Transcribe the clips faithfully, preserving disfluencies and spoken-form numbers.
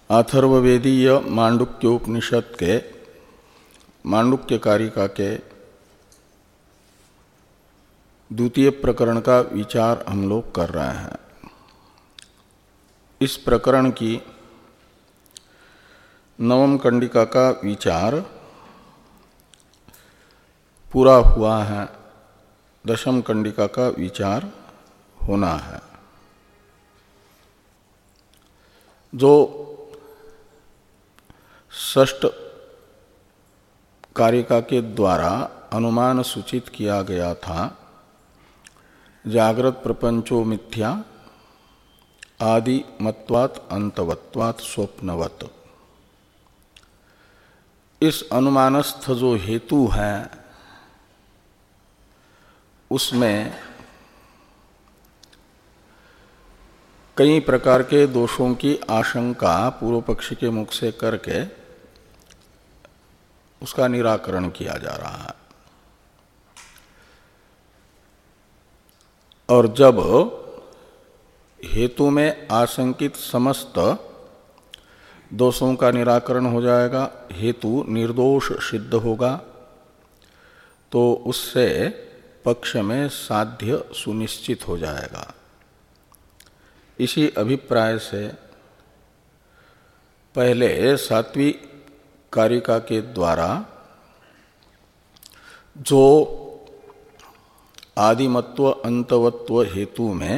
अथर्ववेदीय मांडुक्योपनिषद के मांडुक्य कारिका के द्वितीय प्रकरण का विचार हम लोग कर रहे हैं। इस प्रकरण की नवम कंडिका का विचार पूरा हुआ है, दशम कंडिका का विचार होना है। जो षष्ठ कारिका के द्वारा अनुमान सूचित किया गया था, जागृत प्रपंचो मिथ्या आदि मत्वात् अंतवत्वात् स्वप्नवत्, इस अनुमानस्थ जो हेतु है उसमें कई प्रकार के दोषों की आशंका पूर्व पक्षी के मुख से करके उसका निराकरण किया जा रहा है। और जब हेतु में आशंकित समस्त दोषों का निराकरण हो जाएगा, हेतु निर्दोष सिद्ध होगा, तो उससे पक्ष में साध्य सुनिश्चित हो जाएगा। इसी अभिप्राय से पहले सातवीं कारिका के द्वारा जो आदिमत्व अंतवत्व हेतु में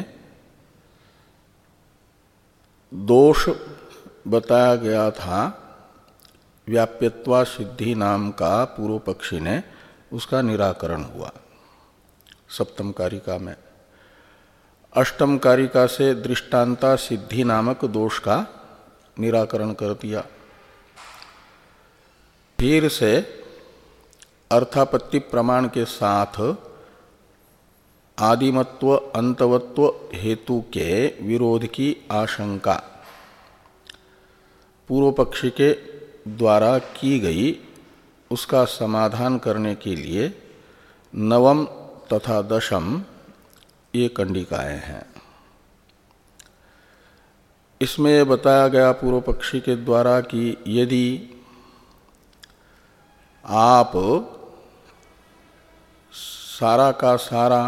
दोष बताया गया था, व्याप्यत्वा सिद्धि नाम का पूर्व पक्षी ने उसका निराकरण हुआ सप्तम कारिका में। अष्टम कारिका से दृष्टांता सिद्धि नामक दोष का निराकरण कर दिया। फिर से अर्थापत्ति प्रमाण के साथ आदिमत्व अंतवत्व हेतु के विरोध की आशंका पूर्व पक्षी के द्वारा की गई, उसका समाधान करने के लिए नवम तथा दशम ये कंडिकाएं हैं। इसमें बताया गया पूर्व पक्षी के द्वारा कि यदि आप सारा का सारा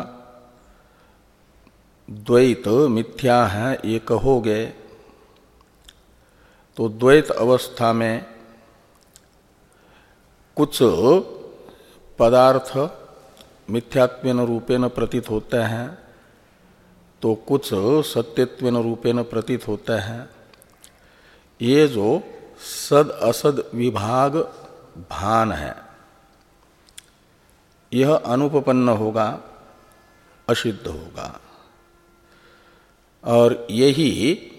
द्वैत मिथ्या है ये कहोगे, तो द्वैत अवस्था में कुछ पदार्थ मिथ्यात्वेन रूपेण प्रतीत होते हैं, तो कुछ सत्यत्वेन रूपेण प्रतीत होते हैं। ये जो सद असद विभाग भान है, यह अनुपपन्न होगा, असिद्ध होगा। और यही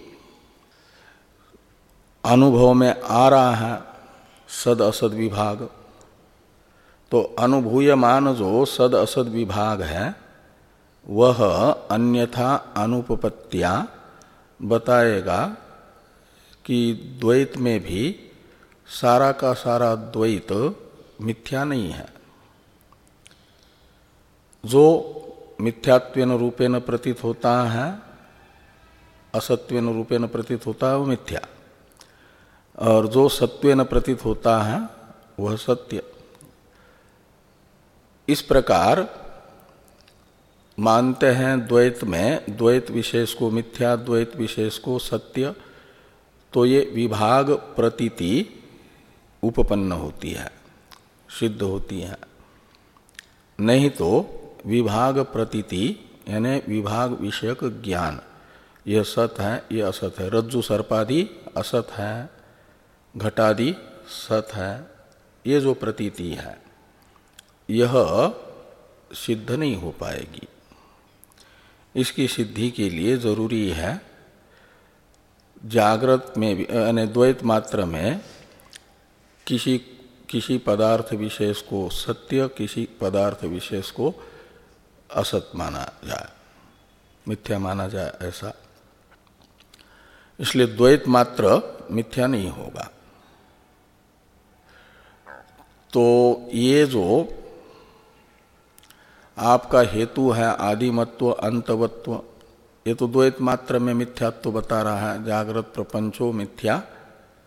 अनुभव में आ रहा है सद असद विभाग। तो अनुभूयमान जो सद असद विभाग है वह अन्यथा अनुपपत्तिया बताएगा कि द्वैत में भी सारा का सारा द्वैत मिथ्या नहीं है। जो मिथ्यात्वेन रूपेण प्रतीत होता है, असत्वेन रूपेण प्रतीत होता है वो मिथ्या, और जो सत्वेन प्रतीत होता है वह सत्य। इस प्रकार मानते हैं द्वैत में द्वैत विशेष को मिथ्या, द्वैत विशेष को सत्य, तो ये विभाग प्रतीति उपपन्न होती है, सिद्ध होती है। नहीं तो विभाग प्रतीति यानी विभाग विषयक ज्ञान, यह सत है ये असत है, रज्जु सर्पादि असत है, घटादि सत है, ये जो प्रतीति है यह सिद्ध नहीं हो पाएगी। इसकी सिद्धि के लिए जरूरी है जागृत में भी यानी द्वैत मात्र में किसी किसी पदार्थ विशेष को सत्य, किसी पदार्थ विशेष को असत माना जाए, मिथ्या माना जाए, ऐसा। इसलिए द्वैत मात्र मिथ्या नहीं होगा। तो ये जो आपका हेतु है आदिमत्व अंतवत्व, ये तो द्वैत मात्र में मिथ्यात्व बता रहा है, जागृत प्रपंचो मिथ्या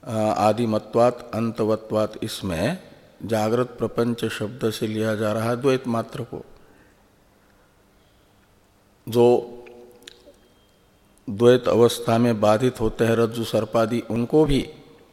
आदिमत्वात् अंतवत्वात् इसमें जागृत प्रपंच शब्द से लिया जा रहा है द्वैत मात्र को। जो द्वैत अवस्था में बाधित होते हैं रज्जु सर्पादि उनको भी,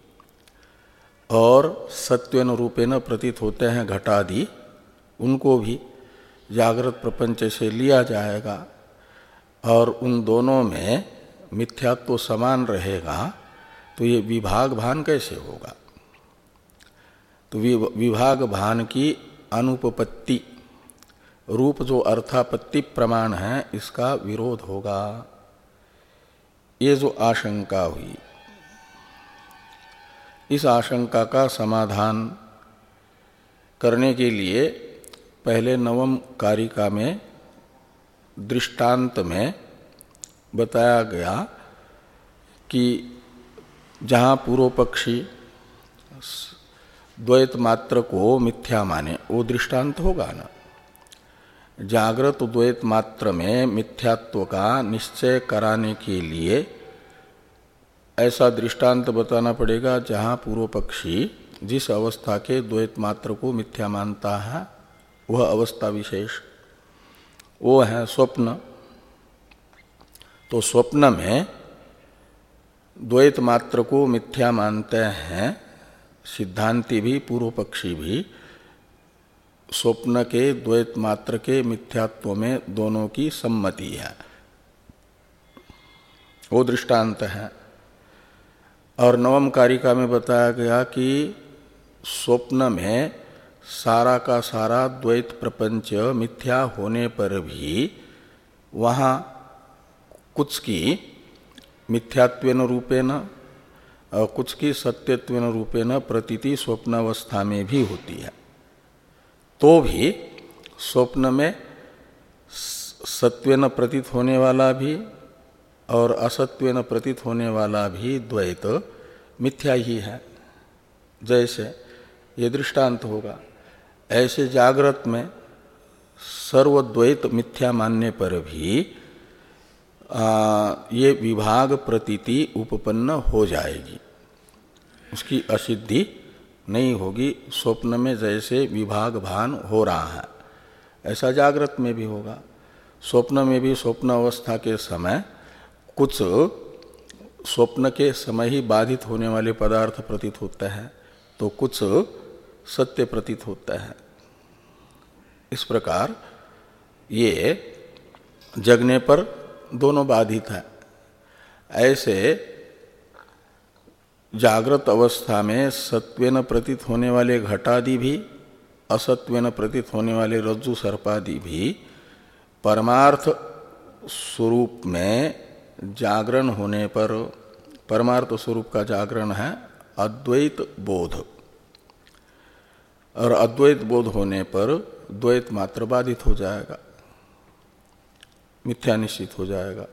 और सत्वेन रूपेण प्रतीत होते हैं घटादि उनको भी जागृत प्रपंच से लिया जाएगा। और उन दोनों में मिथ्यात्व समान रहेगा तो ये विभाग भान कैसे होगा? तो विभाग भान की अनुपपत्ति रूप जो अर्थापत्ति प्रमाण है इसका विरोध होगा। ये जो आशंका हुई, इस आशंका का समाधान करने के लिए पहले नवम कारिका में दृष्टांत में बताया गया कि जहाँ पूर्व पक्षी द्वैत मात्र को मिथ्या माने वो दृष्टांत होगा ना। जागृत द्वैत मात्र में मिथ्यात्व का निश्चय कराने के लिए ऐसा दृष्टांत बताना पड़ेगा जहाँ पूर्व पक्षी जिस अवस्था के द्वैत मात्र को मिथ्या मानता है वह अवस्था विशेष वो है स्वप्न। तो स्वप्न में द्वैत मात्र को मिथ्या मानते हैं सिद्धांती भी पूर्व पक्षी भी। स्वप्न के द्वैत मात्र के मिथ्यात्व में दोनों की सम्मति है, वो दृष्टांत है। और नवम कारिका में बताया गया कि स्वप्न में सारा का सारा द्वैत प्रपंच मिथ्या होने पर भी वहाँ कुछ की मिथ्यात्वेन रूपेण और कुछ की सत्यत्वेन रूपेण प्रतीति स्वप्नावस्था में भी होती है। तो भी स्वप्न में सत्वेन प्रतीत होने वाला भी और असत्वेन प्रतीत होने वाला भी द्वैत मिथ्या ही है। जैसे ये दृष्टांत होगा, ऐसे जागृत में सर्वद्वैत मिथ्या मानने पर भी आ, ये विभाग प्रतीति उपपन्न हो जाएगी, उसकी असिद्धि नहीं होगी। स्वप्न में जैसे विभाग भान हो रहा है ऐसा जागृत में भी होगा। स्वप्न में भी स्वप्न अवस्था के समय कुछ स्वप्न के समय ही बाधित होने वाले पदार्थ प्रतीत होते हैं तो कुछ सत्य प्रतीत होता है। इस प्रकार ये जगने पर दोनों बाधित है। ऐसे जागृत अवस्था में सत्वेन प्रतीत होने वाले घटादि भी असत्वेन प्रतीत होने वाले रज्जु सर्पादि भी परमार्थ स्वरूप में जागरण होने पर, परमार्थ स्वरूप का जागरण है अद्वैत बोध, और अद्वैत बोध होने पर द्वैत मात्र बाधित हो जाएगा, मिथ्या निश्चित हो जाएगा।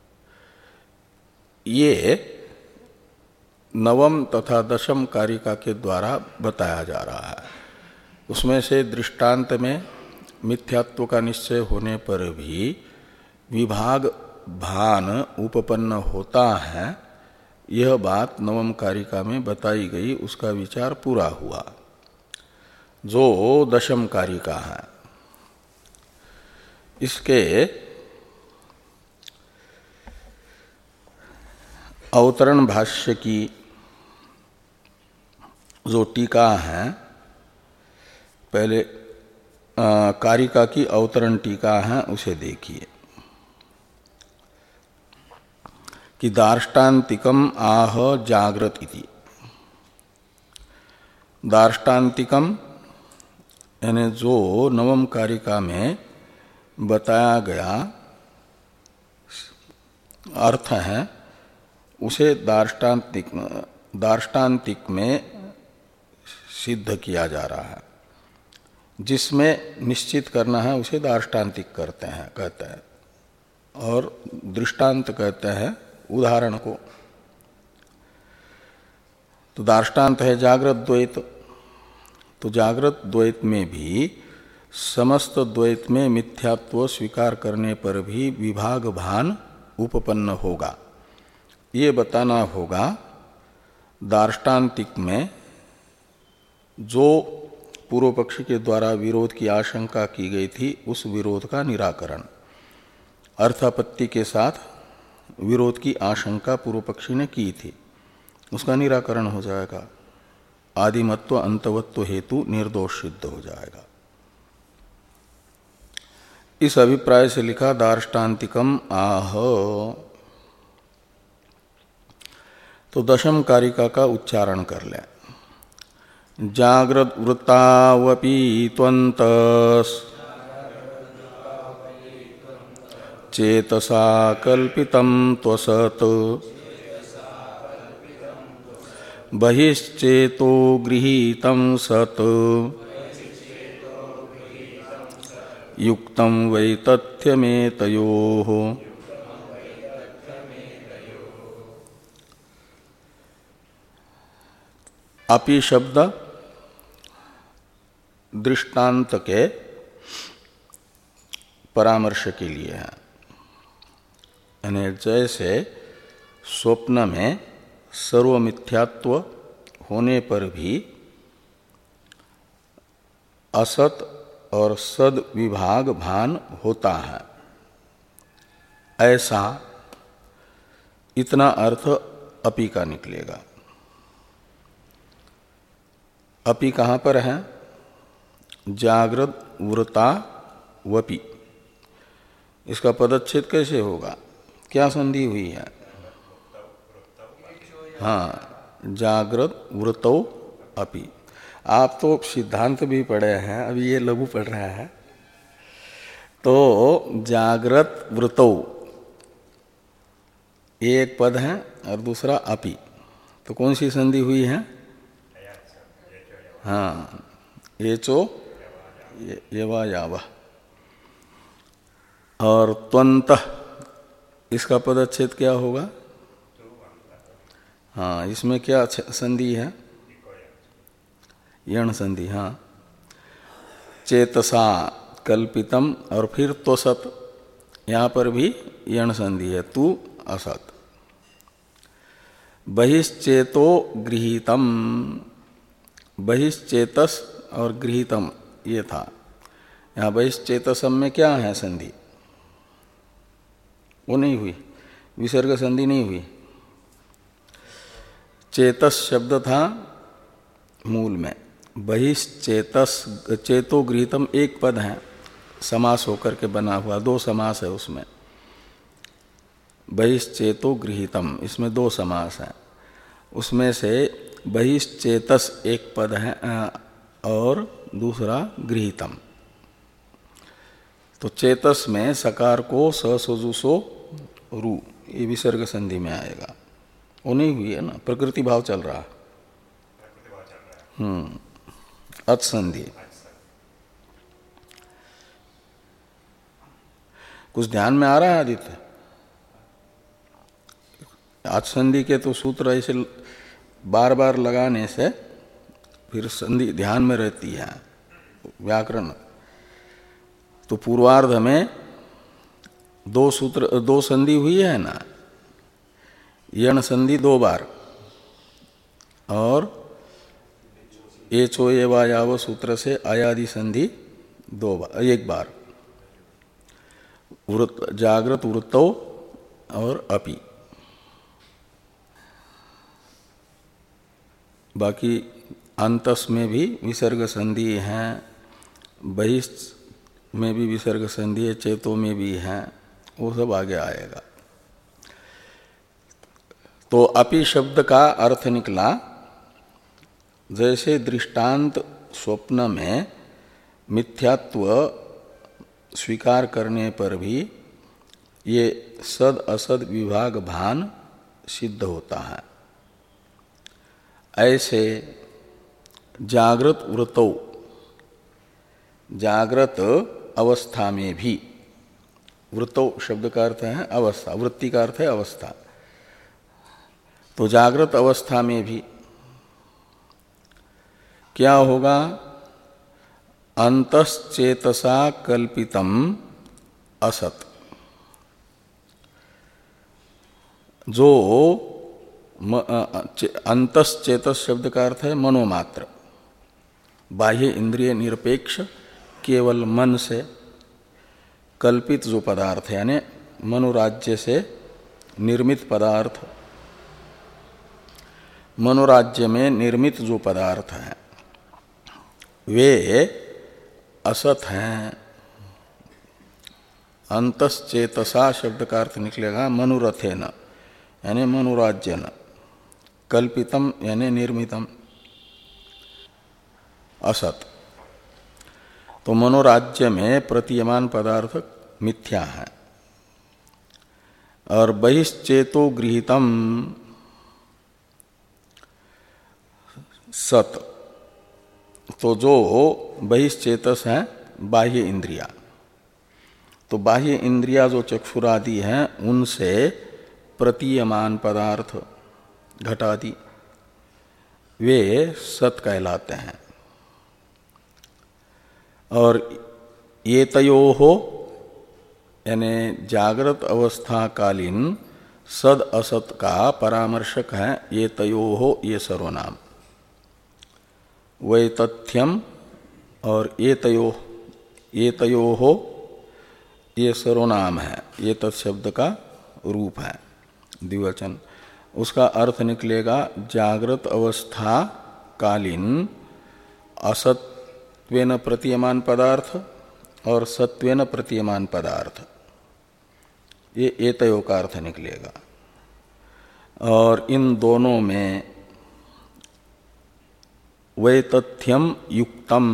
ये नवम तथा दशम कारिका के द्वारा बताया जा रहा है। उसमें से दृष्टांत में मिथ्यात्व का निश्चय होने पर भी विभाग भान उपपन्न होता है, यह बात नवम कारिका में बताई गई, उसका विचार पूरा हुआ। जो दशम कारिका है इसके अवतरण भाष्य की जो टीका है, पहले आ, कारिका की अवतरण टीका है उसे देखिए कि दार्ष्टान्तिकम आह जागृत इति। दार्ष्टान्तिकम यानी जो नवम कारिका में बताया गया अर्थ है उसे दार्ष्टान्तिक दार्ष्टान्तिक में सिद्ध किया जा रहा है। जिसमें निश्चित करना है उसे दार्ष्टान्तिक करते हैं कहते हैं, और दृष्टांत कहते हैं उदाहरण को। तो दार्ष्टान्त है जागृत द्वैत, तो जागृत द्वैत में भी समस्त द्वैत में मिथ्यात्व स्वीकार करने पर भी विभाग भान उपपन्न होगा, ये बताना होगा दार्ष्टान्तिक में जो पूर्व पक्षी के द्वारा विरोध की आशंका की गई थी उस विरोध का निराकरण, अर्थापत्ति के साथ विरोध की आशंका पूर्व पक्षी ने की थी, उसका निराकरण हो जाएगा। आदिमत्व अंतवत्व हेतु निर्दोष सिद्ध हो जाएगा। इस अभिप्राय से लिखा दार्ष्टान्तिकम आह। तो दशम कारिका का उच्चारण कर लें। जाग्रत वृत्तावपि त्वन्तस् चेतसा कल्पितं त्वसत् बहिश्चेतो गृहीतं सत् युक्तं वै तथ्यमेतयोः। अपि शब्द दृष्टांत के परामर्श के लिए है। यानी जैसे स्वप्न में सर्वमिथ्यात्व होने पर भी असत और सद विभाग भान होता है, ऐसा इतना अर्थ अपि का निकलेगा। अपि कहाँ पर है? जागृत वृता वपि। इसका पदच्छेद कैसे होगा? क्या संधि हुई है? हाँ, जागृत वृतौ अपि। आप तो सिद्धांत भी पढ़े हैं, अभी ये लघु पढ़ रहा है। तो जागृत वृतौ एक पद है और दूसरा अपि, तो कौन सी संधि हुई है? हाँ, एचो येवा यावा। और त्वंतः इसका पदच्छेद क्या होगा? हाँ, इसमें क्या संधि है? यण संधि। हाँ, चेतसा कल्पितम और फिर त्वसत, यहाँ पर भी यण संधि है, तू असत। बहिश्चेतो गृहीतम, बहिश्चेतस और गृहीतम ये था। यहाँ बहिश्चेतसम में क्या है संधि? वो नहीं हुई, विसर्ग संधि नहीं हुई। चेतस शब्द था मूल में, बहिश्चेतस चेतो गृहीतम एक पद है, समास होकर के बना हुआ, दो समास है उसमें। बहिश्चेतो गृहीतम, इसमें दो समास है। उसमें से बहिश्चेतस एक पद है और दूसरा गृहीतम। तो चेतस में सकार को स सजुसो रू, ये विसर्ग संधि में आएगा। वो नहीं हुई है ना, प्रकृति भाव चल रहा। हम्म अच संधि। कुछ ध्यान में आ रहा है आदित्य? अच संधि के तो सूत्र ऐसे बार बार लगाने से फिर संधि ध्यान में रहती है, व्याकरण। तो पूर्वार्ध में दो सूत्र दो संधि हुई है ना, यण संधि दो बार और एचो ये वायाव सूत्र से आयादि संधि दो बार, एक बार। वृत्त जागृत वृत्तो और अपि। बाकी अंतस में भी विसर्ग संधि है, बहिष में भी विसर्ग संधि है, चेतो में भी है, वो सब आगे आएगा। तो अपि शब्द का अर्थ निकला, जैसे दृष्टांत स्वप्न में मिथ्यात्व स्वीकार करने पर भी ये सद असद विभाग भान सिद्ध होता है, ऐसे जागृत वृत्तौ, जागृत अवस्था में भी, वृत्तौ शब्द का अर्थ है अवस्था, वृत्ति का अर्थ है अवस्था। तो जागृत अवस्था में भी क्या होगा? अंतश्चेतसा कल्पितम असत। जो अंतस चेतस शब्द का अर्थ है मनोमात्र, बाह्य इंद्रिय निरपेक्ष केवल मन से कल्पित जो पदार्थ है, यानी मनोराज्य से निर्मित पदार्थ, मनोराज्य में निर्मित जो पदार्थ हैं वे असत हैं। अंतश्चेतसा शब्द का अर्थ निकलेगा मनुरथेन, यानी मनोराज्यन, कल्पितम यानी निर्मितम, असत। तो मनोराज्य में प्रतीयमान पदार्थ मिथ्या है। और बहिश्चेतो गृहीतम सत, तो जो बहिश्चेतस है बाह्य इंद्रिया, तो बाह्य इंद्रिया जो चक्षुरादि हैं उनसे प्रतीयमान पदार्थ घटादि वे सत कहलाते हैं। और ये तयो हो यानी जागृत अवस्था कालीन सद असत का परामर्शक है ये तयो हो ये सर्वनाम। वै तथ्यम और ये तयो, ये तयो हो ये सर्वनाम है, ये तत्शब्द का रूप है द्विवचन। उसका अर्थ निकलेगा जागृत अवस्था कालीन असत्वेन प्रतीयमान पदार्थ और सत्वेन प्रतीयमान पदार्थ, ये एतयो का अर्थ निकलेगा। और इन दोनों में वै तथ्यम युक्तम,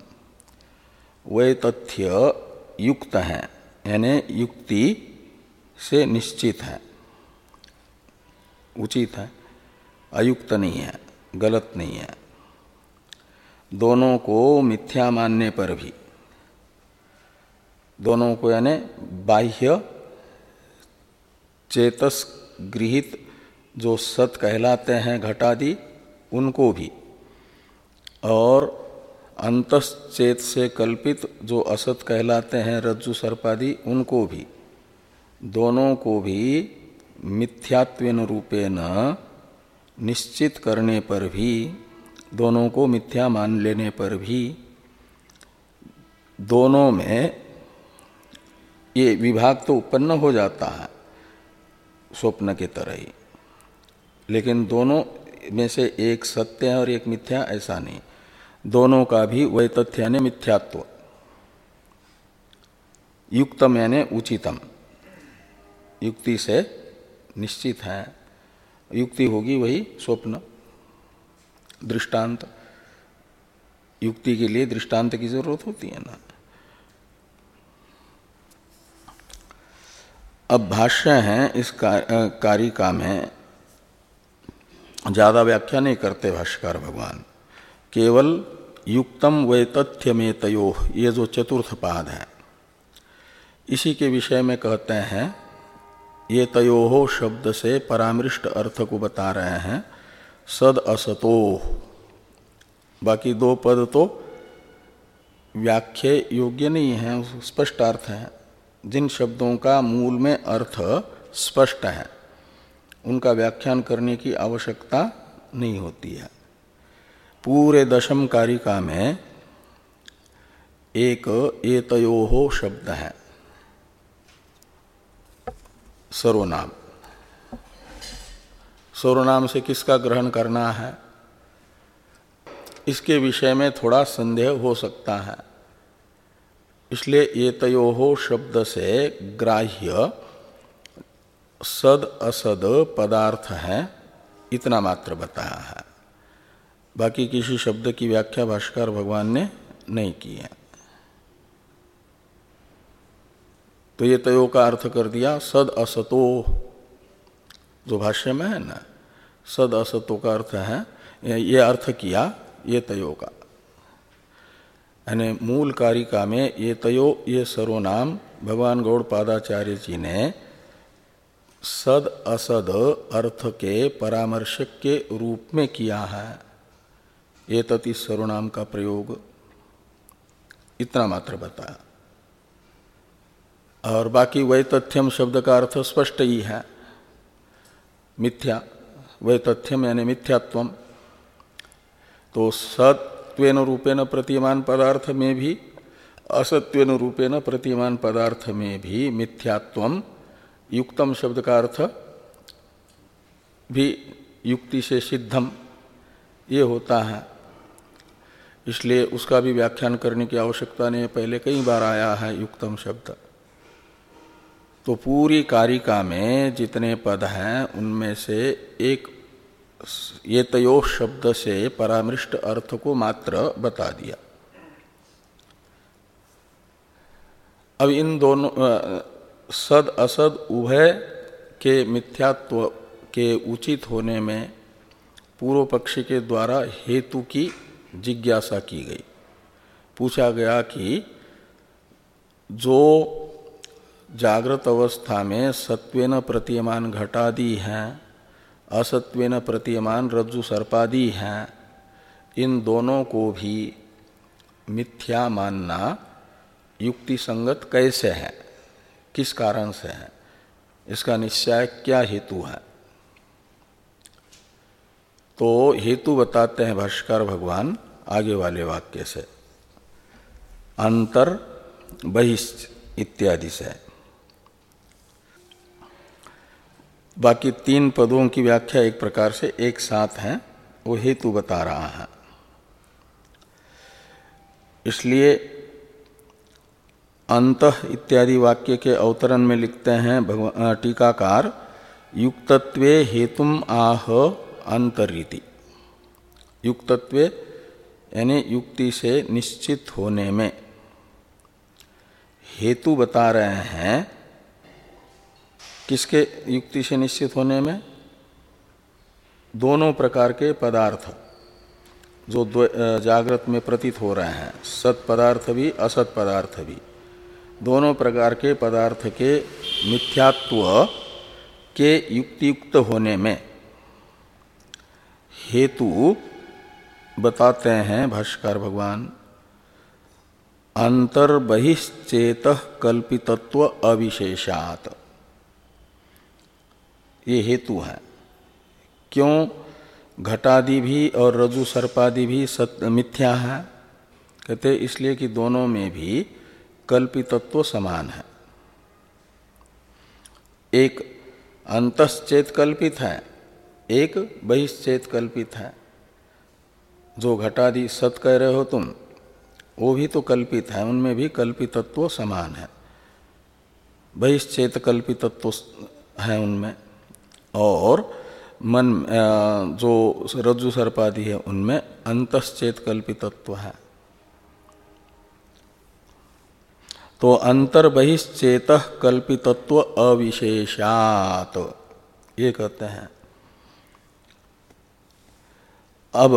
वै तथ्य युक्त है यानी युक्ति से निश्चित है, उचित है, अयुक्त नहीं है, गलत नहीं है। दोनों को मिथ्या मानने पर भी, दोनों को यानी बाह्य चेतस गृहित जो सत कहलाते हैं घटादि उनको भी, और अंतश्चेत से कल्पित जो असत कहलाते हैं रज्जु सर्पादि उनको भी, दोनों को भी मिथ्यात्वेन रूपेण निश्चित करने पर भी, दोनों को मिथ्या मान लेने पर भी दोनों में ये विभाग तो उत्पन्न हो जाता है स्वप्न के तरह ही, लेकिन दोनों में से एक सत्य है और एक मिथ्या ऐसा नहीं, दोनों का भी वही तथ्य यानी मिथ्यात्व, युक्तम यानी उचितम, युक्ति से निश्चित है। युक्ति होगी वही स्वप्न, दृष्टांत, युक्ति के लिए दृष्टांत की जरूरत होती है ना। अब भाष्य है इस कारिका में, ज्यादा व्याख्या नहीं करते भाष्यकार भगवान, केवल युक्तम वै तथ्य में तयो, ये जो चतुर्थ पाद है इसी के विषय में कहते हैं। ये तयोहो शब्द से परामृष्ट अर्थ को बता रहे हैं सद असतो। बाकी दो पद तो व्याख्या योग्य नहीं है, स्पष्ट अर्थ है। जिन शब्दों का मूल में अर्थ स्पष्ट है उनका व्याख्यान करने की आवश्यकता नहीं होती है। पूरे दशम कारिका में एक एतयोहो शब्द है सर्वनाम। सर्वनाम से किसका ग्रहण करना है इसके विषय में थोड़ा संदेह हो सकता है, इसलिए एतयोहो शब्द से ग्राह्य सद असद पदार्थ है इतना मात्र बताया है। बाकी किसी शब्द की व्याख्या भाष्यकार भगवान ने नहीं की है। तो ये तयो का अर्थ कर दिया सद असतो, जो भाष्य में है ना, सद असतो का अर्थ है, ये अर्थ किया ये तयो का। यानी मूल कारिका में ये तयो ये सर्वनाम भगवान गौड़पादाचार्य जी ने सद असद अर्थ के परामर्शक के रूप में किया है। ये तति सर्वनाम का प्रयोग इतना मात्र बताया। और बाकी वै तथ्यम शब्द का अर्थ स्पष्ट ही है, मिथ्या, वह तथ्यम यानी मिथ्यात्वम। तो सत्वेन रूपेण प्रतीयमान पदार्थ में भी असत्वेन रूपेण प्रतीयमान पदार्थ में भी मिथ्यात्वम युक्तम शब्द का अर्थ भी युक्ति से सिद्धम ये होता है, इसलिए उसका भी व्याख्यान करने की आवश्यकता नहीं है, पहले कई बार आया है युक्तम शब्द। तो पूरी कारिका में जितने पद हैं उनमें से एक ये तयो शब्द से परामृष्ट अर्थ को मात्र बता दिया। अब इन दोनों सद असद उभय के मिथ्यात्व के उचित होने में पूर्व पक्षी के द्वारा हेतु की जिज्ञासा की गई। पूछा गया कि जो जागृत अवस्था में सत्वेन प्रतीयमान घटादि हैं, असत्वेन प्रतीयमान रज्जु सर्पादि हैं, इन दोनों को भी मिथ्या मानना युक्ति संगत कैसे है, किस कारण से है, इसका निश्चय क्या हेतु है। तो हेतु बताते हैं भाष्यकार भगवान आगे वाले वाक्य से, अंतर बहिश्च इत्यादि से। बाकी तीन पदों की व्याख्या एक प्रकार से एक साथ है, वो हेतु बता रहा है। इसलिए अंतः इत्यादि वाक्य के अवतरण में लिखते हैं भगवान टीकाकार, युक्तत्वे हेतुम आह अंतरीति। युक्तत्वे यानी युक्ति से निश्चित होने में हेतु बता रहे हैं। किसके युक्ति से निश्चित होने में? दोनों प्रकार के पदार्थ जो जागृत में प्रतीत हो रहे हैं, सत पदार्थ भी असत पदार्थ भी, दोनों प्रकार के पदार्थ के मिथ्यात्व के युक्तियुक्त होने में हेतु बताते हैं भाष्यकार भगवान, अंतर्बहिश्चेत कल्पितत्व अविशेषात्। ये हेतु है। क्यों घटादि भी और रज्जु सर्पादि भी सत्य मिथ्या है? कहते इसलिए कि दोनों में भी कल्पितत्व समान है। एक अंतश्चेत कल्पित है, एक बहिश्चेत कल्पित है। जो घटादि सत कह रहे हो तुम, वो भी तो कल्पित है, उनमें भी कल्पितत्व समान है। बहिश्चेत कल्पितत्व है उनमें, और मन जो रज्जु सर्पादि है उनमें अंतश्चेत कल्पितत्व है। तो अंतर बहिश्चेत कल्पितत्व अविशेषात ये कहते हैं। अब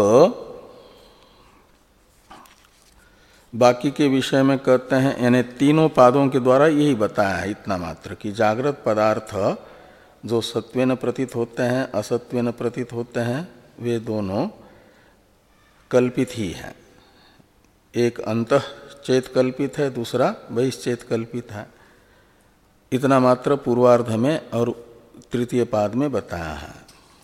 बाकी के विषय में कहते हैं, यानी तीनों पादों के द्वारा यही बताया है इतना मात्र कि जागृत पदार्थ जो सत्वेन प्रतीत होते हैं, असत्वेन प्रतीत होते हैं, वे दोनों कल्पित ही हैं। एक अंतः चेत कल्पित है, दूसरा बहिश्चेत कल्पित है। इतना मात्र पूर्वार्ध में और तृतीय पाद में बताया है।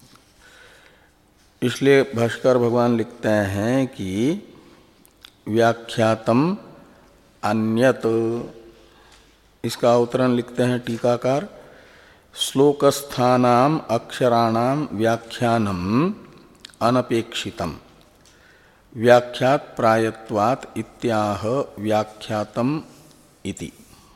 इसलिए भाष्कर भगवान लिखते हैं कि व्याख्यातम अन्यत, इसका अवतरण लिखते हैं टीकाकार, श्लोकस्थानाम अक्षराणाम व्याख्यानम अनपेक्षितम व्याख्यात प्रायत्वात् इत्याह व्याख्यातम इति।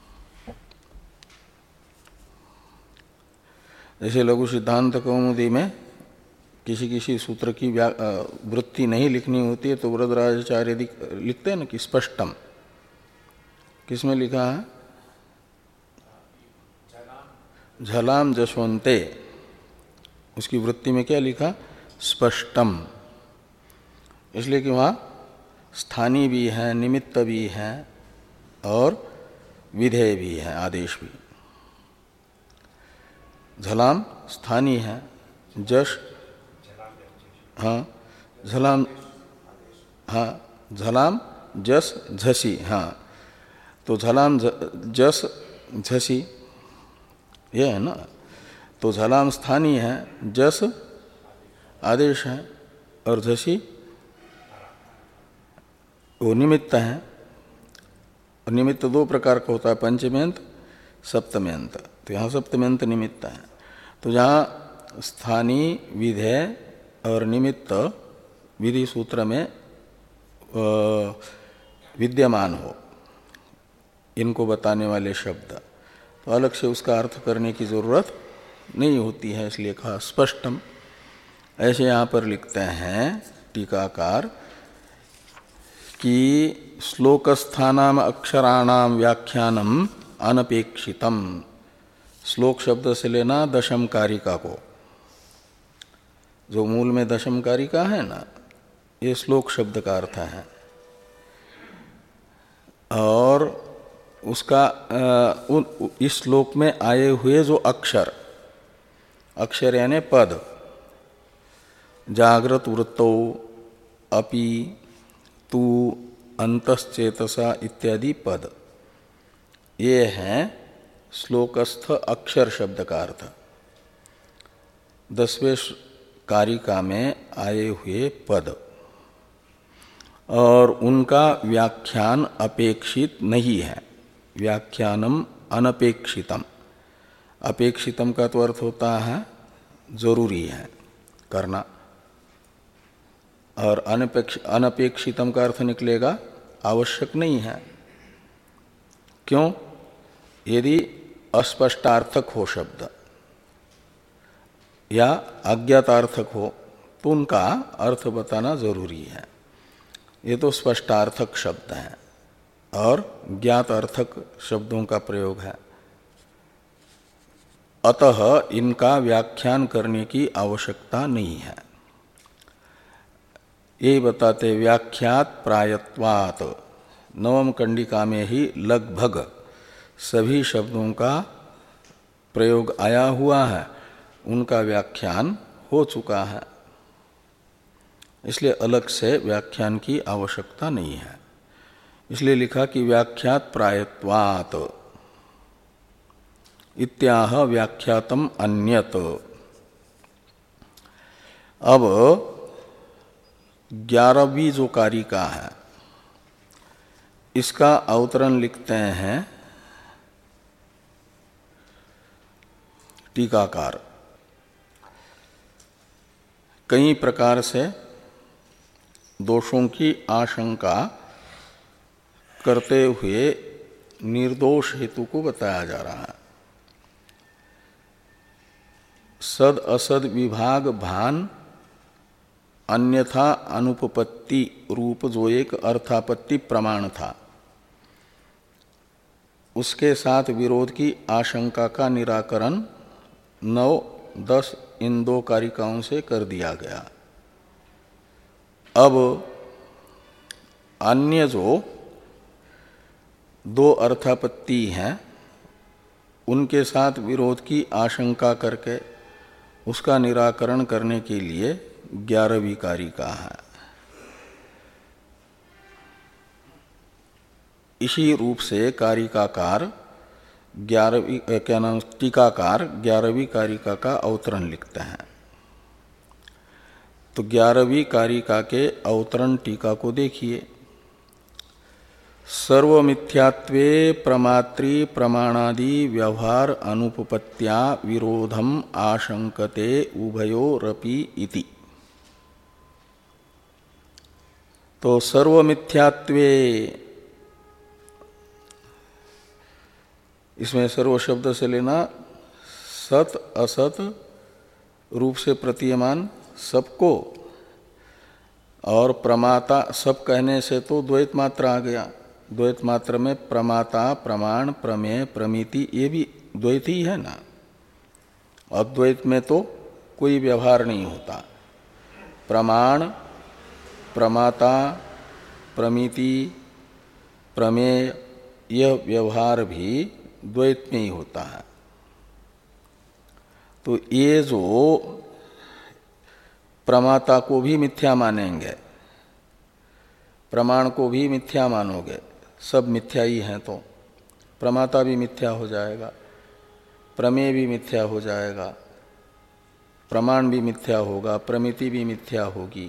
जैसे लघु सिद्धांत कौमुदी में किसी किसी सूत्र की वृत्ति नहीं लिखनी होती है तो वरदराजाचार्य लिखते हैं ना कि स्पष्टम। किसमें लिखा है? झलाम जशवंते, उसकी वृत्ति में क्या लिखा? स्पष्टम। इसलिए कि वहाँ स्थानीय भी है, निमित्त भी है और विधेय भी है, आदेश भी। झलाम स्थानीय है, जश हाँ, झलाम हाँ, झलाम जस झसी, हाँ, तो झलाम जस झसी ये है ना। तो झलाम स्थानीय है, जस आदेश है और झसी वो निमित्त है। और निमित्त दो प्रकार का होता है, पंचम्यंत सप्तम्यंत। तो यहाँ सप्तम्यंत निमित्त है। तो जहाँ स्थानीय विधेय और निमित्त विधि सूत्र में विद्यमान हो, इनको बताने वाले शब्द, तो अलग से उसका अर्थ करने की जरूरत नहीं होती है, इसलिए कहा स्पष्टम। ऐसे यहाँ पर लिखते हैं टीकाकार कि श्लोकस्थानाम अक्षराणाम व्याख्यानम अनपेक्षितम। श्लोक शब्द से लेना दशम कारिका को, जो मूल में दशम कारिका है ना, ये श्लोक शब्द का अर्थ है। और उसका उन इस श्लोक में आए हुए जो अक्षर, अक्षर यानी पद, जागृत वृत्तौ अपि तू अंतश्चेतसा इत्यादि पद, ये हैं श्लोकस्थ अक्षर शब्द का अर्थ। दसवें कारिका में आए हुए पद, और उनका व्याख्यान अपेक्षित नहीं है। व्याख्यानम अनपेक्षितम। अपेक्षितम का तो अर्थ होता है जरूरी है करना, और अनपेक्ष अनपेक्षितम का अर्थ निकलेगा आवश्यक नहीं है। क्यों? यदि अस्पष्टार्थक हो शब्द या अज्ञातार्थक हो तो उनका अर्थ बताना जरूरी है। ये तो स्पष्टार्थक शब्द है और ज्ञात अर्थक शब्दों का प्रयोग है, अतः इनका व्याख्यान करने की आवश्यकता नहीं है। ये बताते व्याख्यात प्रायत्वात्, नवम कंडिका में ही लगभग सभी शब्दों का प्रयोग आया हुआ है, उनका व्याख्यान हो चुका है, इसलिए अलग से व्याख्यान की आवश्यकता नहीं है। इसलिए लिखा कि व्याख्यात प्रायत्वात् इत्याह व्याख्यातम अन्यत। अब ग्यारहवीं जो कारिका है, इसका अवतरण लिखते हैं टीकाकार। कई प्रकार से दोषों की आशंका करते हुए निर्दोष हेतु को बताया जा रहा है। सद असद विभाग भान अन्यथा अनुपपत्ति रूप जो एक अर्थापत्ति प्रमाण था, उसके साथ विरोध की आशंका का निराकरण नौ दस इन दो कारिकाओं से कर दिया गया। अब अन्य जो दो अर्थापत्ति हैं, उनके साथ विरोध की आशंका करके उसका निराकरण करने के लिए ग्यारहवीं कारिका है। इसी रूप से कारिकाकार ग्यारहवीं क्या नाम टीकाकार ग्यारहवीं कारिका का अवतरण लिखते हैं। तो ग्यारहवीं कारिका के अवतरण टीका को देखिए। सर्वमिथ्यात्वे प्रमात्री प्रमाणादि व्यवहार अनुपपत्त्या विरोधम आशंकते उभयोरपि इति। तो सर्वमिथ्यात्वे, इसमें सर्व शब्द से लेना सत असत रूप से प्रतीयमान सबको, और प्रमाता सब कहने से तो द्वैत मात्र आ गया। द्वैत मात्र में प्रमाता प्रमाण प्रमेय प्रमिति ये भी द्वैत ही है ना। अद्वैत में तो कोई व्यवहार नहीं होता। प्रमाण प्रमाता प्रमिति प्रमेय यह व्यवहार भी द्वैत में ही होता है। तो ये जो प्रमाता को भी मिथ्या मानेंगे, प्रमाण को भी मिथ्या मानोगे, सब मिथ्या ही हैं, तो प्रमाता भी मिथ्या हो जाएगा, प्रमेय भी मिथ्या हो जाएगा, प्रमाण भी मिथ्या होगा, प्रमिति भी मिथ्या होगी।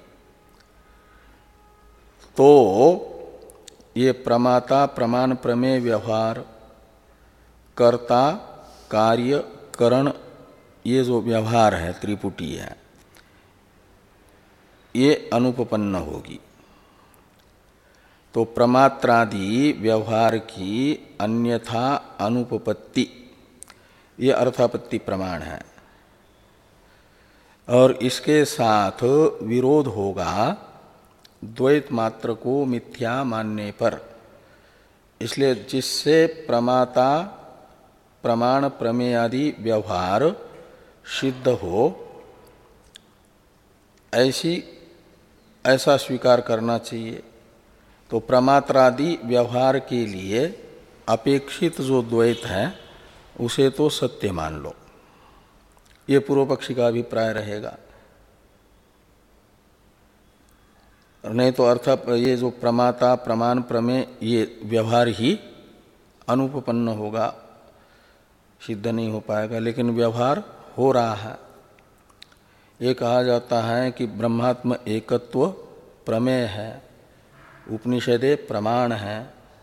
तो ये प्रमाता प्रमाण प्रमेय व्यवहार, कर्ता कार्य करण, ये जो व्यवहार है त्रिपुटी है, ये अनुपपन्न होगी। तो प्रमात्रादि व्यवहार की अन्यथा अनुपपत्ति, ये अर्थापत्ति प्रमाण है। और इसके साथ विरोध होगा द्वैत मात्र को मिथ्या मानने पर। इसलिए जिससे प्रमाता प्रमाण प्रमेयादि व्यवहार सिद्ध हो, ऐसी ऐसा स्वीकार करना चाहिए। तो प्रमात्रादि व्यवहार के लिए अपेक्षित जो द्वैत है उसे तो सत्य मान लो, ये पूर्व पक्षी का अभिप्राय रहेगा। नहीं तो अर्थ ये जो प्रमाता प्रमाण प्रमेय ये व्यवहार ही अनुपपन्न होगा, सिद्ध नहीं हो पाएगा। लेकिन व्यवहार हो रहा है। ये कहा जाता है कि ब्रह्मात्म एकत्व प्रमेय है, उपनिषदे प्रमाण है,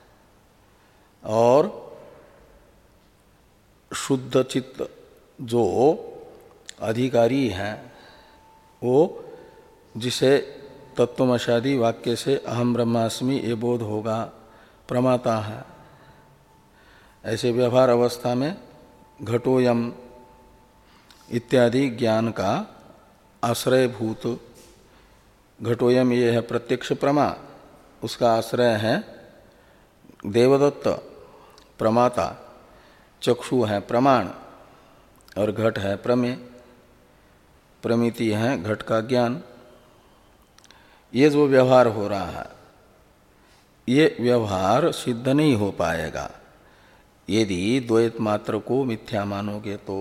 और शुद्ध चित्त जो अधिकारी हैं वो जिसे तत्वमशादी वाक्य से अहम ब्रह्मास्मि ये बोध होगा, प्रमाता है। ऐसे व्यवहार अवस्था में घटोयम इत्यादि ज्ञान का आश्रयभूत, घटोयम ये है प्रत्यक्ष प्रमा, उसका आश्रय है देवदत्त प्रमाता, चक्षु है प्रमाण और घट है प्रमेय, प्रमिति है घट का ज्ञान। ये जो व्यवहार हो रहा है ये व्यवहार सिद्ध नहीं हो पाएगा यदि द्वैत मात्र को मिथ्या मानोगे। तो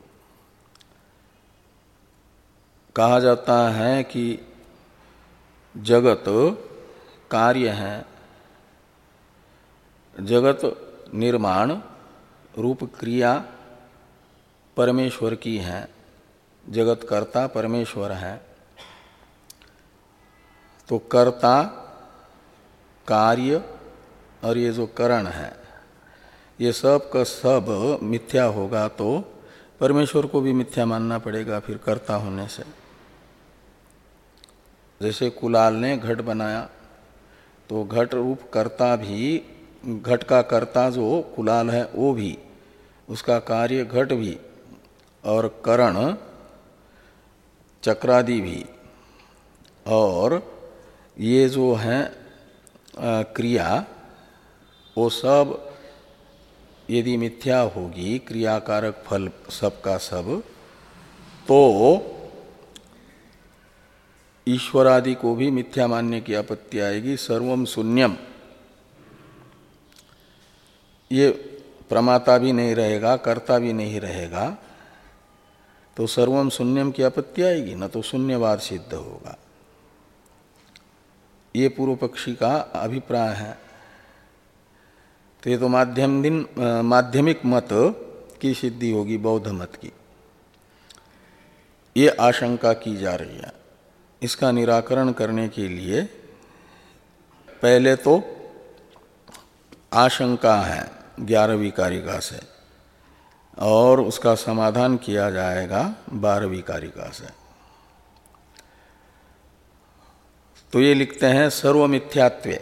कहा जाता है कि जगत कार्य है, जगत निर्माण रूप क्रिया परमेश्वर की है, जगत कर्ता परमेश्वर है। तो कर्ता कार्य और ये जो करण है ये सब का सब मिथ्या होगा, तो परमेश्वर को भी मिथ्या मानना पड़ेगा फिर कर्ता होने से। जैसे कुलाल ने घट बनाया तो घट रूप कर्ता भी, घट का कर्ता जो कुलाल है वो भी, उसका कार्य घट भी, और करण चक्रादि भी, और ये जो है क्रिया वो सब यदि मिथ्या होगी, क्रियाकारक फल सब का सब, तो ईश्वरादि को भी मिथ्या मानने की आपत्ति आएगी। सर्वम शून्यम, ये प्रमाता भी नहीं रहेगा, कर्ता भी नहीं रहेगा, तो सर्वम शून्यम की आपत्ति आएगी, न तो शून्यवाद सिद्ध होगा। ये पूर्व पक्षी का अभिप्राय है। तो ये तो माध्यम दिन माध्यमिक मत की सिद्धि होगी, बौद्ध मत की, ये आशंका की जा रही है। इसका निराकरण करने के लिए पहले तो आशंका है ग्यारहवीं कारिका से, और उसका समाधान किया जाएगा बारहवीं कारिका से। तो ये लिखते हैं सर्वमिथ्यात्वे,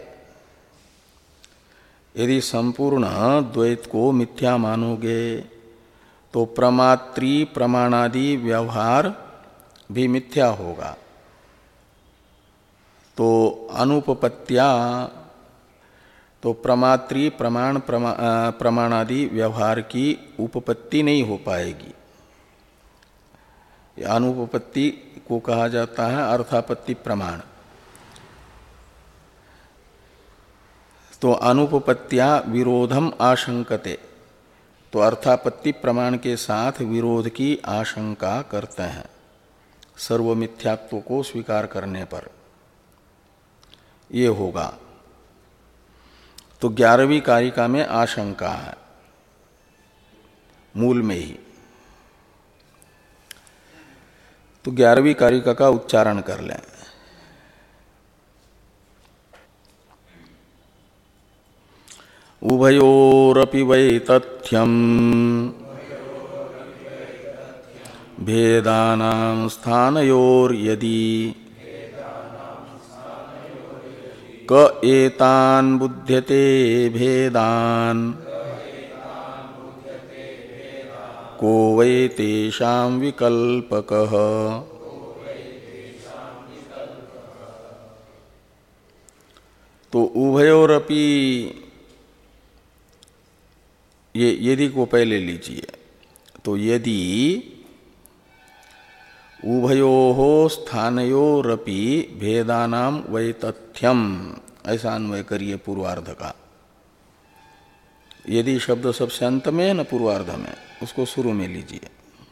यदि संपूर्ण द्वैत को मिथ्या मानोगे तो प्रमात्री प्रमाणादि व्यवहार भी मिथ्या होगा। तो अनुपपत्त्या, तो प्रमात्री प्रमाण प्रमा, प्रमाणादि व्यवहार की उपपत्ति नहीं हो पाएगी। अनुपपत्ति को कहा जाता है अर्थापत्ति प्रमाण। तो अनुपपत्त्या विरोधम आशंकते, तो अर्थापत्ति प्रमाण के साथ विरोध की आशंका करते हैं सर्वमिथ्यात्व को स्वीकार करने पर। ये होगा। तो ग्यारहवीं कारिका में आशंका है मूल में ही। तो ग्यारहवीं कारिका का उच्चारण कर लें। उभयोरपि वै तथ्यम् भेदानां स्थानयोर्यदि क एतान् बुध्यते भेदान् को वै तेषां विकल्पकः। तो उभयोरपि, ये यदि को पहले लीजिए, तो यदि उभयोः स्थानयोरपि भेदानां वैतथ्यम, ऐसा अन्वय करिए पूर्वार्ध का। यदि शब्द सबसे अंत में है न पूर्वार्ध में, उसको शुरू में लीजिए।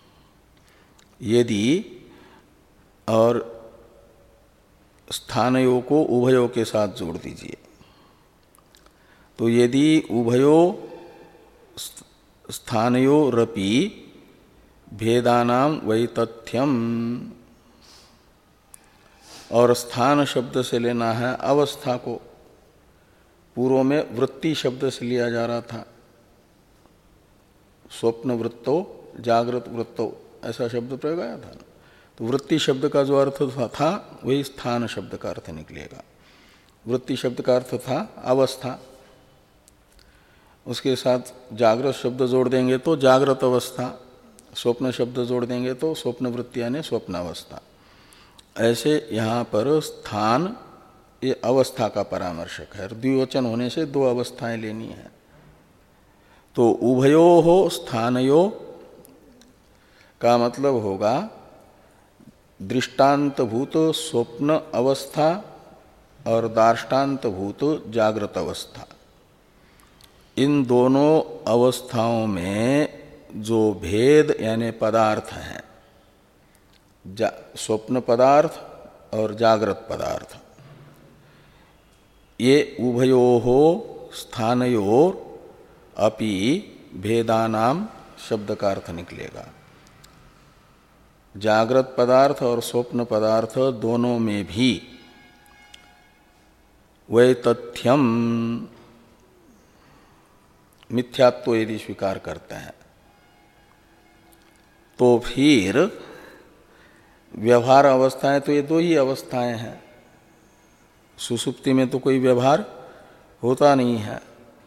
यदि और स्थानयों को उभयों के साथ जोड़ दीजिए। तो यदि उभयो स्थानयोरपि भेदानां वैतथ्यम, और स्थान शब्द से लेना है अवस्था को। पूर्व में वृत्ति शब्द से लिया जा रहा था, स्वप्न वृत्तो जागृत वृत्तो, ऐसा शब्द प्रयोग आया था। तो वृत्ति शब्द का जो अर्थ था वही स्थान शब्द का अर्थ निकलेगा। वृत्ति शब्द का अर्थ था अवस्था, उसके साथ जागृत शब्द जोड़ देंगे तो जागृत अवस्था, स्वप्न शब्द जोड़ देंगे तो स्वप्न वृत्ति यानी स्वप्न अवस्था। ऐसे यहाँ पर स्थान ये अवस्था का परामर्शक है। द्विवचन होने से दो अवस्थाएं लेनी है। तो उभयो हो स्थानयो का मतलब होगा दृष्टांतभूत स्वप्न अवस्था और दार्ष्टान्तभूत जागृत अवस्था। इन दोनों अवस्थाओं में जो भेद यानी पदार्थ हैं, स्वप्न पदार्थ और जागृत पदार्थ, ये उभयोः स्थानयोर अपि भेदानाम शब्द का अर्थ निकलेगा। जागृत पदार्थ और स्वप्न पदार्थ दोनों में भी वैतथ्यम मिथ्यात्व यदि स्वीकार करते हैं तो फिर व्यवहार अवस्थाएं तो ये दो ही अवस्थाएं हैं। सुसुप्ति में तो कोई व्यवहार होता नहीं है,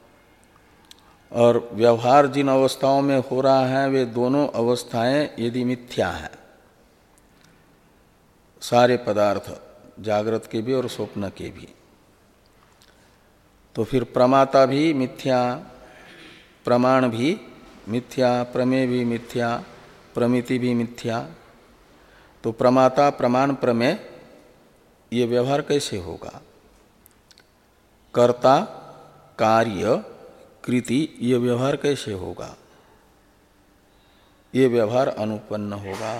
और व्यवहार जिन अवस्थाओं में हो रहा है वे दोनों अवस्थाएं यदि मिथ्या हैं, सारे पदार्थ जागृत के भी और स्वप्न के भी, तो फिर प्रमाता भी मिथ्या, प्रमाण भी मिथ्या, प्रमेय भी मिथ्या, प्रमिति भी मिथ्या। तो प्रमाता प्रमाण प्रमेय ये व्यवहार कैसे होगा? कर्ता कार्य कृति ये व्यवहार कैसे होगा? ये व्यवहार अनुपन्न होगा।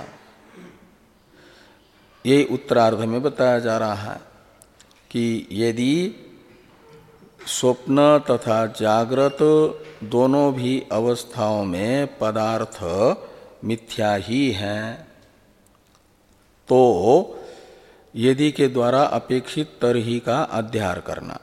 ये उत्तरार्ध में बताया जा रहा है कि यदि स्वप्न तथा जागृत दोनों भी अवस्थाओं में पदार्थ मिथ्या ही हैं, तो यदि के द्वारा अपेक्षित तरही का अध्यार करना,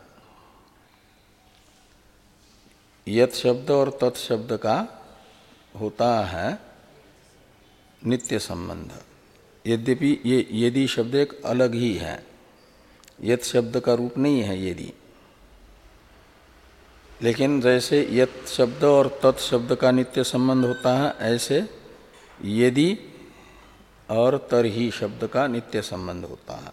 यत शब्द और तत् शब्द का होता है नित्य संबंध। यद्यपि ये यदि शब्द एक अलग ही है, यत शब्द का रूप नहीं है यदि, लेकिन जैसे यत शब्द और तत् शब्द का नित्य संबंध होता है, ऐसे यदि और तरही शब्द का नित्य संबंध होता है।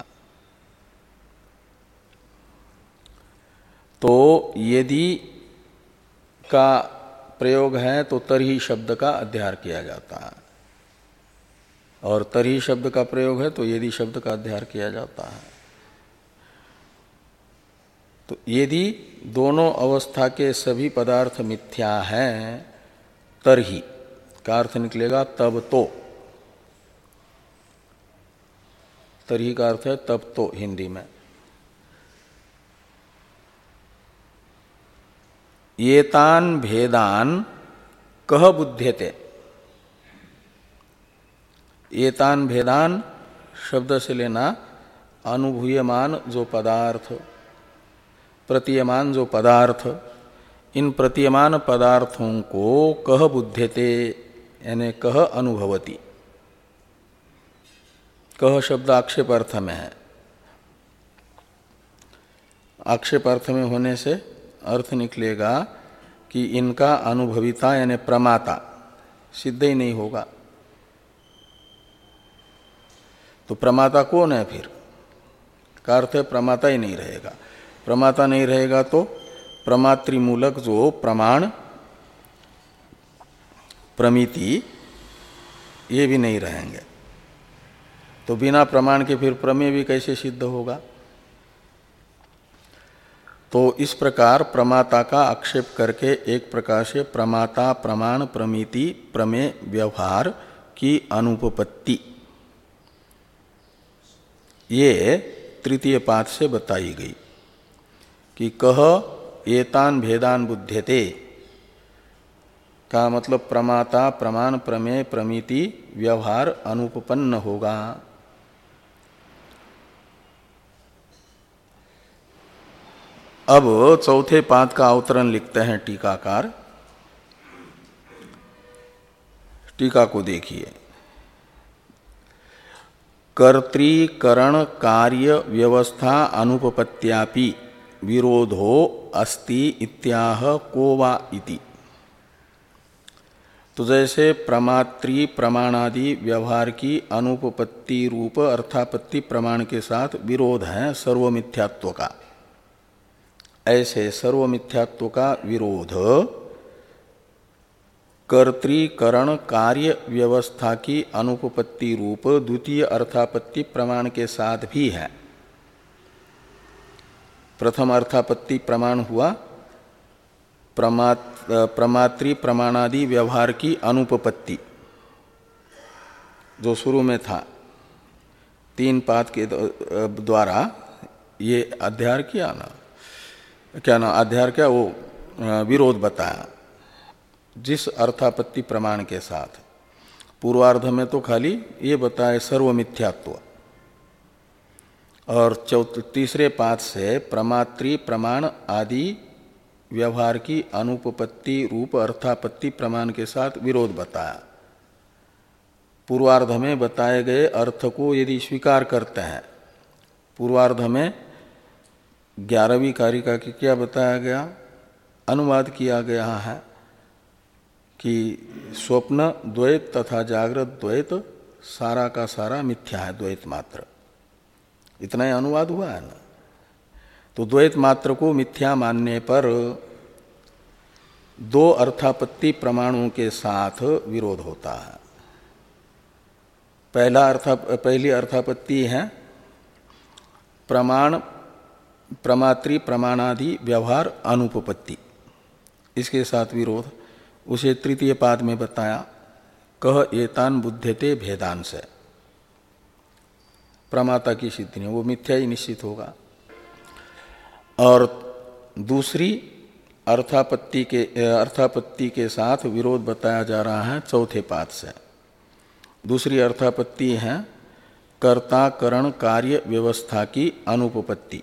तो यदि का प्रयोग है तो तरही शब्द का अध्यार किया जाता है, और तरही शब्द का प्रयोग है तो यदि शब्द का अध्यार किया जाता है। तो यदि दोनों अवस्था के सभी पदार्थ मिथ्या हैं, तरही का अर्थ निकलेगा तब तो। तरही का अर्थ है तब तो हिंदी में। एतान भेदान कह बुध्यते, एतान भेदान शब्द से लेना अनुभूयमान जो पदार्थ, प्रतीयमान जो पदार्थ, इन प्रतीयमान पदार्थों को कह बुध्यते यानी कह अनुभवती। कह शब्द आक्षेप अर्थ में है। आक्षेप अर्थ में होने से अर्थ निकलेगा कि इनका अनुभविता यानी प्रमाता सिद्ध ही नहीं होगा। तो प्रमाता कौन है फिर? का अर्थ है प्रमाता ही नहीं रहेगा। प्रमाता नहीं रहेगा तो प्रमातृमूलक जो प्रमाण प्रमिति ये भी नहीं रहेंगे। तो बिना प्रमाण के फिर प्रमेय भी कैसे सिद्ध होगा? तो इस प्रकार प्रमाता का आक्षेप करके एक प्रकार से प्रमाता प्रमाण प्रमिति प्रमेय व्यवहार की अनुपपत्ति ये तृतीय पाद से बताई गई कि कह एतान भेदान बुध्यते का मतलब प्रमाता प्रमाण प्रमेय प्रमिति व्यवहार अनुपपन्न होगा। अब चौथे पाद का अवतरण लिखते हैं टीकाकार। टीका को देखिए। कर्तृकरण कार्य व्यवस्था अनुपपत्यापि विरोधो अस्ति इत्याह को वा इति। तो जैसे प्रमात्री प्रमाणादि व्यवहार की अनुपपत्ति रूप अर्थापत्ति प्रमाण के साथ विरोध है सर्वमिथ्यात्व का, ऐसे सर्वमिथ्यात्व का विरोध कर्तृकरण कार्य व्यवस्था की अनुपपत्ति रूप द्वितीय अर्थापत्ति प्रमाण के साथ भी है। प्रथम अर्थापत्ति प्रमाण हुआ प्रमात प्रमात्री प्रमाणादि व्यवहार की अनुपपत्ति, जो शुरू में था तीन पाद के द्वारा ये अध्याय किया ना, क्या ना अध्याय क्या वो विरोध बताया जिस अर्थापत्ति प्रमाण के साथ। पूर्वार्ध में तो खाली ये बताए सर्वमिथ्यात्व, और चौथ तीसरे पाद से प्रमात्री प्रमाण आदि व्यवहार की अनुपपत्ति रूप अर्थापत्ति प्रमाण के साथ विरोध बताया। पूर्वार्ध में बताए गए अर्थ को यदि स्वीकार करते हैं, पूर्वार्ध में ग्यारहवीं कारिका की क्या बताया गया, अनुवाद किया गया है कि स्वप्न द्वैत तथा जागृत द्वैत सारा का सारा मिथ्या है, द्वैत मात्र। इतना ही अनुवाद हुआ है ना। तो द्वैत मात्र को मिथ्या मानने पर दो अर्थापत्ति प्रमाणों के साथ विरोध होता है। पहला अर्था पहली अर्थापत्ति है प्रमाण प्रमात्री प्रमाणादि व्यवहार अनुपपत्ति, इसके साथ विरोध उसे तृतीय पाद में बताया। कह एतान बुध्यते भेदान से प्रमाता की सिद्धि नहीं, वो मिथ्या ही निश्चित होगा। और दूसरी अर्थापत्ति के अर्थापत्ति के साथ विरोध बताया जा रहा है चौथे पाद से। दूसरी अर्थापत्ति है कर्ता करण कार्य व्यवस्था की अनुपपत्ति।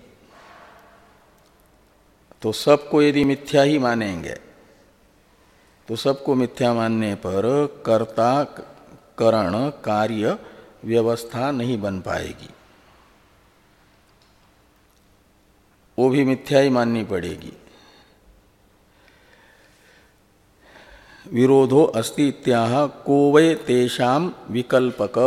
तो सबको यदि मिथ्या ही मानेंगे तो सबको मिथ्या मानने पर कर्ता करण कार्य व्यवस्था नहीं बन पाएगी, वो भी मिथ्या ही माननी पड़ेगी। विरोधो अस्ति इत्याह को वै तेषाम विकल्पक।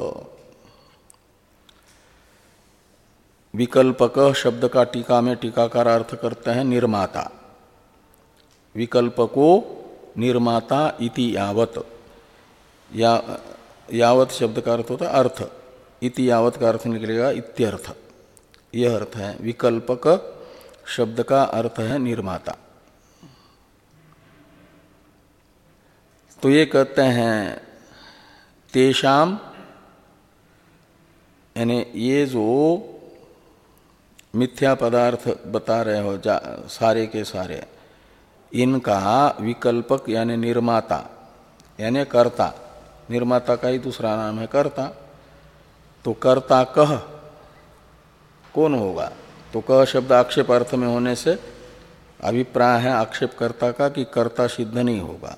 विकल्पक शब्द का टीका में टीकाकार अर्थ करते हैं निर्माता। विकल्पको निर्माता इति यावत, या यावत शब्द का अर्थ होता है अर्थ, इति यावत का अर्थ निकलेगा इत्यर्थ, यह अर्थ है। विकल्पक शब्द का अर्थ है निर्माता। तो ये कहते हैं तेषाम, यानी ये जो मिथ्या पदार्थ बता रहे हो जा, सारे के सारे, इनका विकल्पक यानी निर्माता यानी कर्ता, निर्माता का ही दूसरा नाम है कर्ता। तो कर्ता कह कौन होगा? तो कह शब्द आक्षेप अर्थ में होने से अभिप्राय है आक्षेपकर्ता का कि कर्ता सिद्ध नहीं होगा।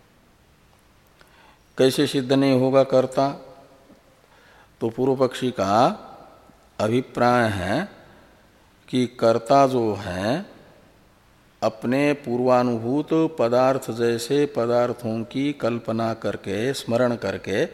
कैसे सिद्ध नहीं होगा कर्ता? तो पूर्व पक्षी का अभिप्राय है कि कर्ता जो है अपने पूर्वानुभूत पदार्थ जैसे पदार्थों की कल्पना करके स्मरण करके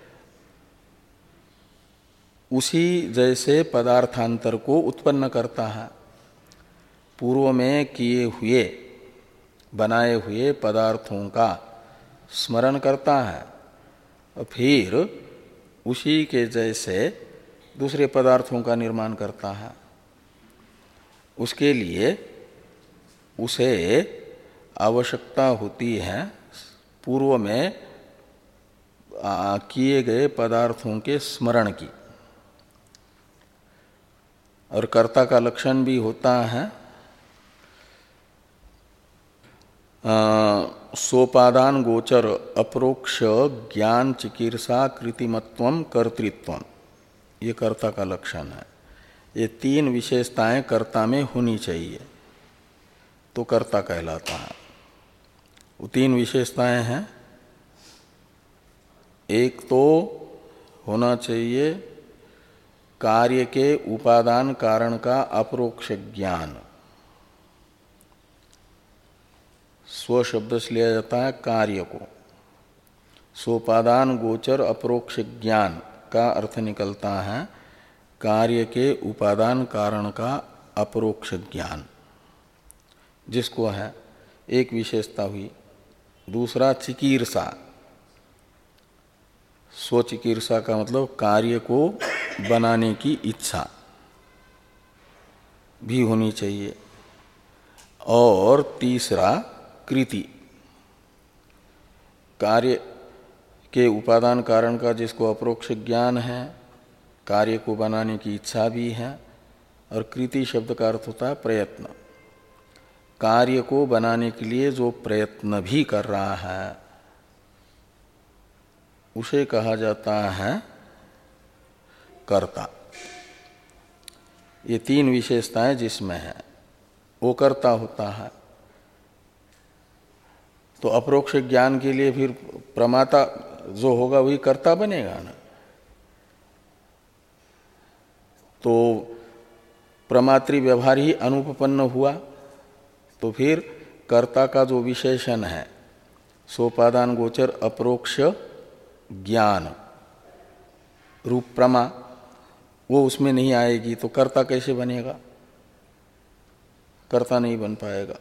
उसी जैसे पदार्थांतर को उत्पन्न करता है। पूर्व में किए हुए बनाए हुए पदार्थों का स्मरण करता है और फिर उसी के जैसे दूसरे पदार्थों का निर्माण करता है। उसके लिए उसे आवश्यकता होती है पूर्व में किए गए पदार्थों के स्मरण की। और कर्ता का लक्षण भी होता है सोपादान गोचर अप्रोक्ष ज्ञान चिकीर्षा कृतिमत्वम कर्तृत्वम, ये कर्ता का लक्षण है। ये तीन विशेषताएं कर्ता में होनी चाहिए तो कर्ता कहलाता है। वो तीन विशेषताएं हैं, एक तो होना चाहिए कार्य के उपादान कारण का अपरोक्ष ज्ञान। स्व शब्द से लिया जाता है कार्य को। सोपादान गोचर अपरोक्ष ज्ञान का अर्थ निकलता है कार्य के उपादान कारण का अपरोक्ष ज्ञान, जिसको है एक विशेषता हुई। दूसरा चिकीर्षा, स्वचिकीर्षा का मतलब कार्य को बनाने की इच्छा भी होनी चाहिए। और तीसरा कृति, कार्य के उपादान कारण का जिसको अपरोक्ष ज्ञान है, कार्य को बनाने की इच्छा भी है। और कृति शब्द का अर्थ होता है प्रयत्न, कार्य को बनाने के लिए जो प्रयत्न भी कर रहा है उसे कहा जाता है कर्ता। ये तीन विशेषताएं जिसमें है वो कर्ता होता है। तो अपरोक्ष ज्ञान के लिए फिर प्रमाता जो होगा वही कर्ता बनेगा ना। तो प्रमात्री व्यवहार ही अनुपपन्न हुआ तो फिर कर्ता का जो विशेषण है सोपादान गोचर अपरोक्ष ज्ञान रूप प्रमा, वो उसमें नहीं आएगी तो कर्ता कैसे बनेगा? कर्ता नहीं बन पाएगा।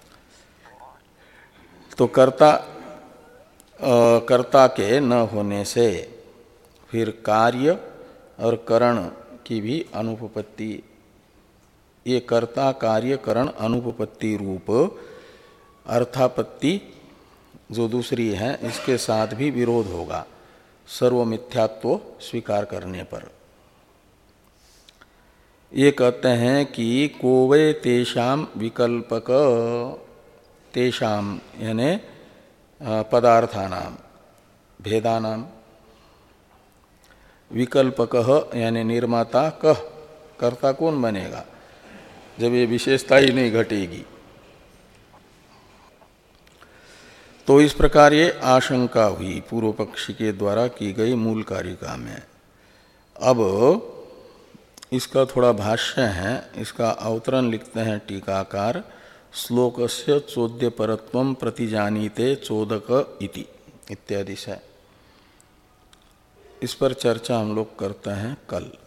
तो कर्ता आ, कर्ता के न होने से फिर कार्य और करण की भी अनुपपत्ति, ये कर्ता कार्य करण अनुपपत्ति रूप अर्थापत्ति जो दूसरी है इसके साथ भी विरोध होगा सर्वमिथ्यात्व स्वीकार करने पर। ये कहते हैं कि कोवे तेषाम विकल्पक, तेषाम यानी पदार्थानाम भेदानाम, विकल्पक यानी निर्माता कह, कर्ता कौन बनेगा जब ये विशेषता ही नहीं घटेगी। तो इस प्रकार ये आशंका हुई पूर्व पक्षी के द्वारा की गई मूल कारिका में। अब इसका थोड़ा भाष्य है, इसका अवतरण लिखते हैं टीकाकार। श्लोकस्य चोद्य परत्वम प्रतिजानीते चोदक इति इत्यादि से। इस पर चर्चा हम लोग करते हैं कल।